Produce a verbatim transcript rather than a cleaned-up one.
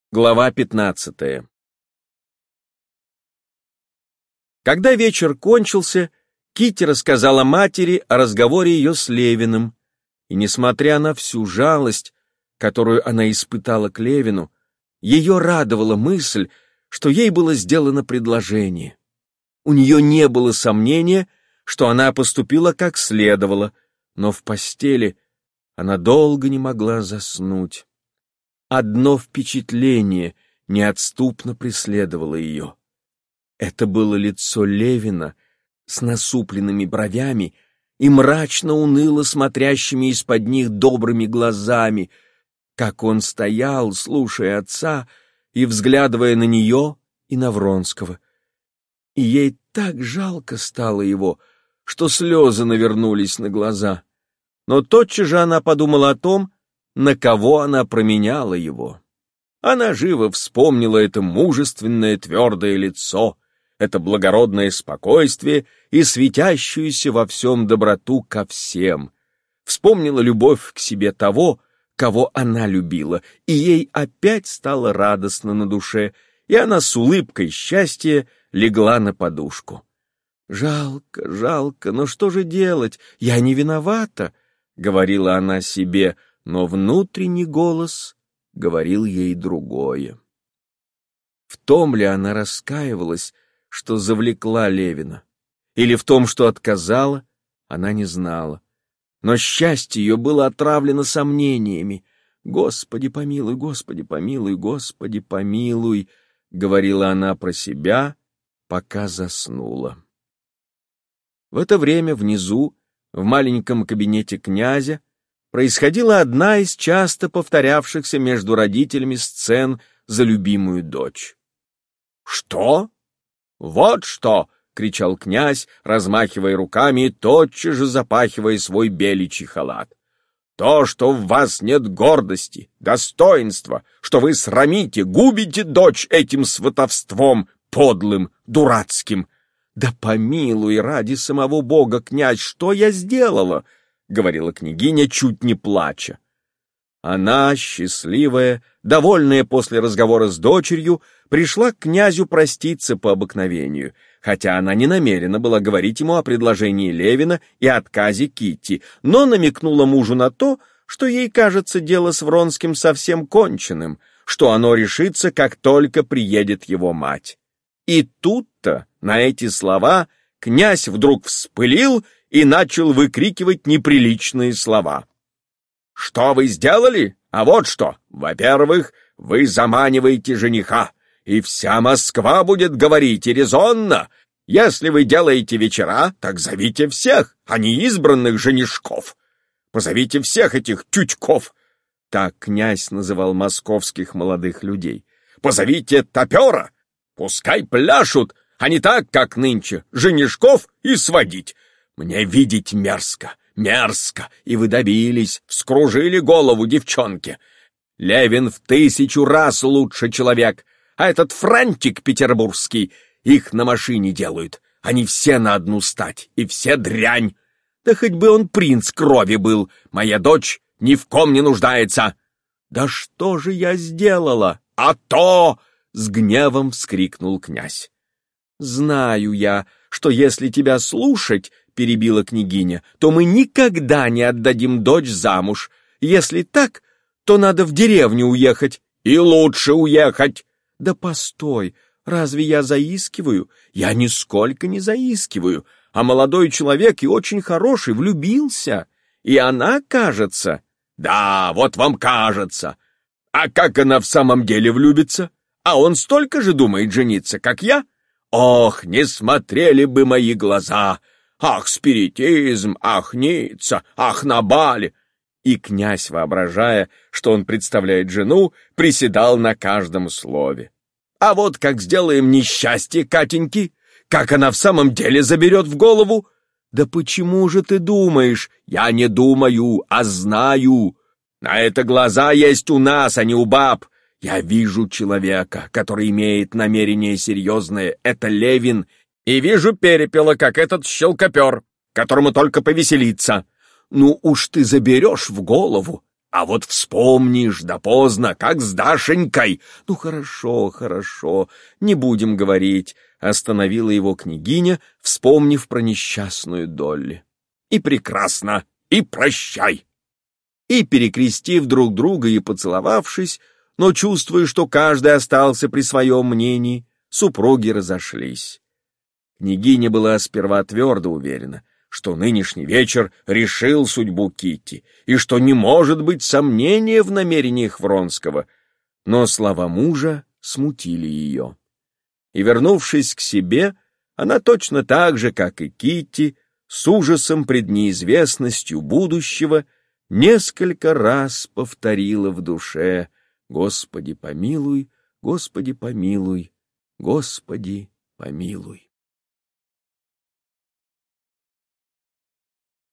Глава пятнадцатая. Когда вечер кончился, Китти рассказала матери о разговоре ее с Левиным, и, несмотря на всю жалость, которую она испытала к Левину, ее радовала мысль, что ей было сделано предложение. У нее не было сомнения, что она поступила как следовало, но в постели она долго не могла заснуть. Одно впечатление неотступно преследовало ее. Это было лицо Левина с насупленными бровями и мрачно-уныло смотрящими из-под них добрыми глазами, как он стоял, слушая отца и взглядывая на нее и на Вронского. И ей так жалко стало его, что слезы навернулись на глаза. Но тотчас же она подумала о том, на кого она променяла его. Она живо вспомнила это мужественное твердое лицо, это благородное спокойствие и светящуюся во всем доброту ко всем. Вспомнила любовь к себе того, кого она любила, и ей опять стало радостно на душе, и она с улыбкой счастья легла на подушку. «Жалко, жалко, но что же делать? Я не виновата», — говорила она себе, но внутренний голос говорил ей другое. В том ли она раскаивалась, что завлекла Левина, или в том, что отказала, она не знала. Но счастье ее было отравлено сомнениями. «Господи помилуй, Господи помилуй, Господи помилуй», — говорила она про себя, пока заснула. В это время внизу, в маленьком кабинете князя, происходила одна из часто повторявшихся между родителями сцен за любимую дочь. «Что? Вот что!» — кричал князь, размахивая руками и тотчас же запахивая свой беличий халат. «То, что в вас нет гордости, достоинства, что вы срамите, губите дочь этим сватовством подлым, дурацким. Да помилуй ради самого Бога, князь, что я сделала?» — говорила княгиня, чуть не плача. Она, счастливая, довольная после разговора с дочерью, пришла к князю проститься по обыкновению, хотя она не намерена была говорить ему о предложении Левина и отказе Китти, но намекнула мужу на то, что ей кажется дело с Вронским совсем конченным, что оно решится, как только приедет его мать. И тут-то, на эти слова, князь вдруг вспылил и начал выкрикивать неприличные слова. «Что вы сделали? А вот что! Во-первых, вы заманиваете жениха, и вся Москва будет говорить и резонно. Если вы делаете вечера, так зовите всех, а не избранных женишков. Позовите всех этих тютьков». Так князь называл московских молодых людей. «Позовите топера, пускай пляшут, а не так, как нынче, женишков и сводить. Мне видеть мерзко, мерзко, и вы добились, вскружили голову девчонке. Левин в тысячу раз лучше человек, а этот франтик петербургский, их на машине делают, они все на одну стать, и все дрянь. Да хоть бы он принц крови был, моя дочь ни в ком не нуждается». «Да что же я сделала?» «А то!» — с гневом вскрикнул князь. «Знаю я, что если тебя слушать, — перебила княгиня, — то мы никогда не отдадим дочь замуж. Если так, то надо в деревню уехать». «И лучше уехать». «Да постой, разве я заискиваю? Я нисколько не заискиваю, а молодой человек и очень хороший влюбился, и она, кажется...» «Да, вот вам кажется. А как она в самом деле влюбится? А он столько же думает жениться, как я? Ох, не смотрели бы мои глаза! Ах, спиритизм, ах, Ницца, ах, на бале!» И князь, воображая, что он представляет жену, приседал на каждом слове. «А вот как сделаем несчастье Катеньки, как она в самом деле заберет в голову?» «Да почему же ты думаешь?» «Я не думаю, а знаю. На это глаза есть у нас, а не у баб. Я вижу человека, который имеет намерение серьезное, это Левин, и вижу Перепела, как этот щелкопер, которому только повеселиться. Ну уж ты заберешь в голову, А вот вспомнишь, да поздно, как с Дашенькой. Ну, хорошо, хорошо, не будем говорить, остановила его княгиня, вспомнив про несчастную Долли. И прекрасно, и прощай. И, перекрестив друг друга и поцеловавшись, но чувствуя, что каждый остался при своем мнении, супруги разошлись. Княгиня была сперва твердо уверена, что нынешний вечер решил судьбу Китти, и что не может быть сомнения в намерениях Вронского, но слова мужа смутили ее. И, вернувшись к себе, она точно так же, как и Китти, с ужасом пред неизвестностью будущего, несколько раз повторила в душе: «Господи, помилуй, Господи, помилуй, Господи, помилуй».